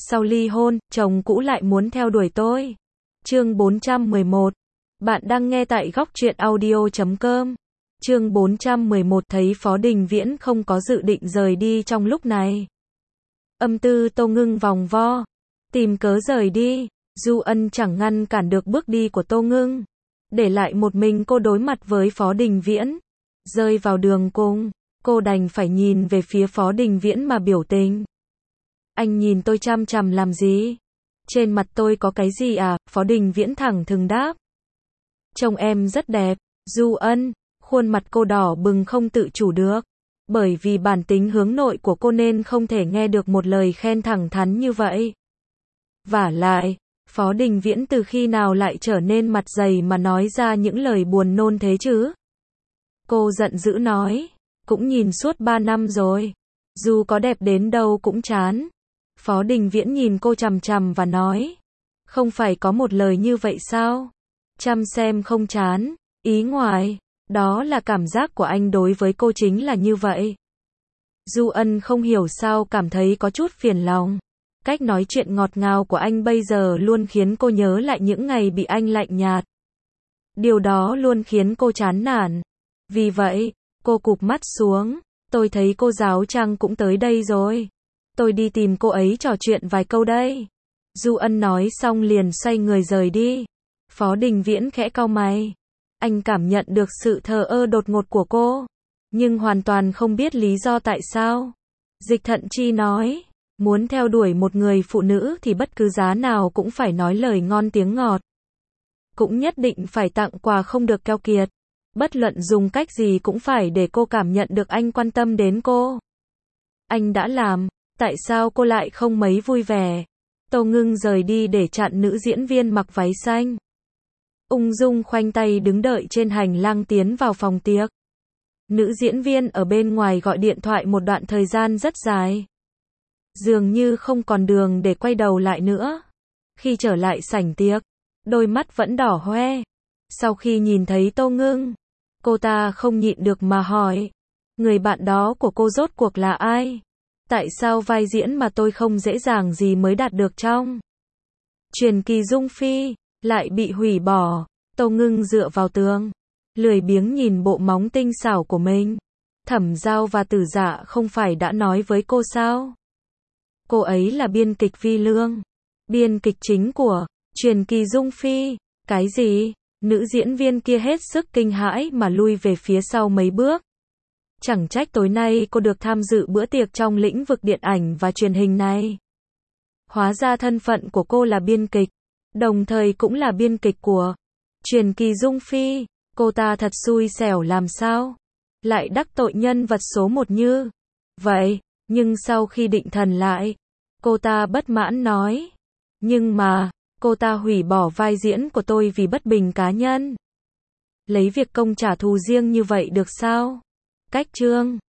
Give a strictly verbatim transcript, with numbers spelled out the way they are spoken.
Sau ly hôn, chồng cũ lại muốn theo đuổi tôi. Chương bốn trăm mười một. Bạn đang nghe tại góc truyện audio chấm com. Chương bốn trăm mười một thấy Phó Đình Viễn không có dự định rời đi trong lúc này. Âm tư Tô Ngưng vòng vo, tìm cớ rời đi. Du Ân chẳng ngăn cản được bước đi của Tô Ngưng, để lại một mình cô đối mặt với Phó Đình Viễn. Rơi vào đường cùng, cô đành phải nhìn về phía Phó Đình Viễn mà biểu tình. Anh nhìn tôi chằm chằm làm gì? Trên mặt tôi có cái gì à? Phó Đình Viễn thẳng thừng đáp. Trông em rất đẹp. Du Ân, khuôn mặt cô đỏ bừng không tự chủ được. Bởi vì bản tính hướng nội của cô nên không thể nghe được một lời khen thẳng thắn như vậy. Vả lại, Phó Đình Viễn từ khi nào lại trở nên mặt dày mà nói ra những lời buồn nôn thế chứ? Cô giận dữ nói, cũng nhìn suốt ba năm rồi, dù có đẹp đến đâu cũng chán. Phó Đình Viễn nhìn cô chằm chằm và nói, không phải có một lời như vậy sao? Chăm xem không chán, ý ngoài, đó là cảm giác của anh đối với cô chính là như vậy. Du Ân không hiểu sao cảm thấy có chút phiền lòng. Cách nói chuyện ngọt ngào của anh bây giờ luôn khiến cô nhớ lại những ngày bị anh lạnh nhạt. Điều đó luôn khiến cô chán nản. Vì vậy, cô cụp mắt xuống, tôi thấy cô giáo Trang cũng tới đây rồi. Tôi đi tìm cô ấy trò chuyện vài câu đây. Du Ân nói xong liền xoay người rời đi. Phó Đình Viễn khẽ cau mày. Anh cảm nhận được sự thờ ơ đột ngột của cô, nhưng hoàn toàn không biết lý do tại sao. Dịch Thận Chi nói, muốn theo đuổi một người phụ nữ thì bất cứ giá nào cũng phải nói lời ngon tiếng ngọt. Cũng nhất định phải tặng quà không được keo kiệt. Bất luận dùng cách gì cũng phải để cô cảm nhận được anh quan tâm đến cô. Anh đã làm, tại sao cô lại không mấy vui vẻ? Tô Ngưng rời đi để chặn nữ diễn viên mặc váy xanh. Ung dung khoanh tay đứng đợi trên hành lang tiến vào phòng tiệc. Nữ diễn viên ở bên ngoài gọi điện thoại một đoạn thời gian rất dài. Dường như không còn đường để quay đầu lại nữa. Khi trở lại sảnh tiệc, đôi mắt vẫn đỏ hoe. Sau khi nhìn thấy Tô Ngưng, cô ta không nhịn được mà hỏi, người bạn đó của cô rốt cuộc là ai? Tại sao vai diễn mà tôi không dễ dàng gì mới đạt được trong Truyền Kỳ Dung Phi lại bị hủy bỏ? Tô Ngưng dựa vào tường, lười biếng nhìn bộ móng tinh xảo của mình. Thẩm Giao và Tử Dạ không phải đã nói với cô sao? Cô ấy là biên kịch Vi Lương, biên kịch chính của Truyền Kỳ Dung Phi. Cái gì? Nữ diễn viên kia hết sức kinh hãi mà lui về phía sau mấy bước. Chẳng trách tối nay cô được tham dự bữa tiệc trong lĩnh vực điện ảnh và truyền hình này. Hóa ra thân phận của cô là biên kịch, đồng thời cũng là biên kịch của Truyền Kỳ Dung Phi. Cô ta thật xui xẻo làm sao? Lại đắc tội nhân vật số một như vậy. Nhưng sau khi định thần lại, cô ta bất mãn nói, nhưng mà, cô ta hủy bỏ vai diễn của tôi vì bất bình cá nhân. Lấy việc công trả thù riêng như vậy được sao? Cách chương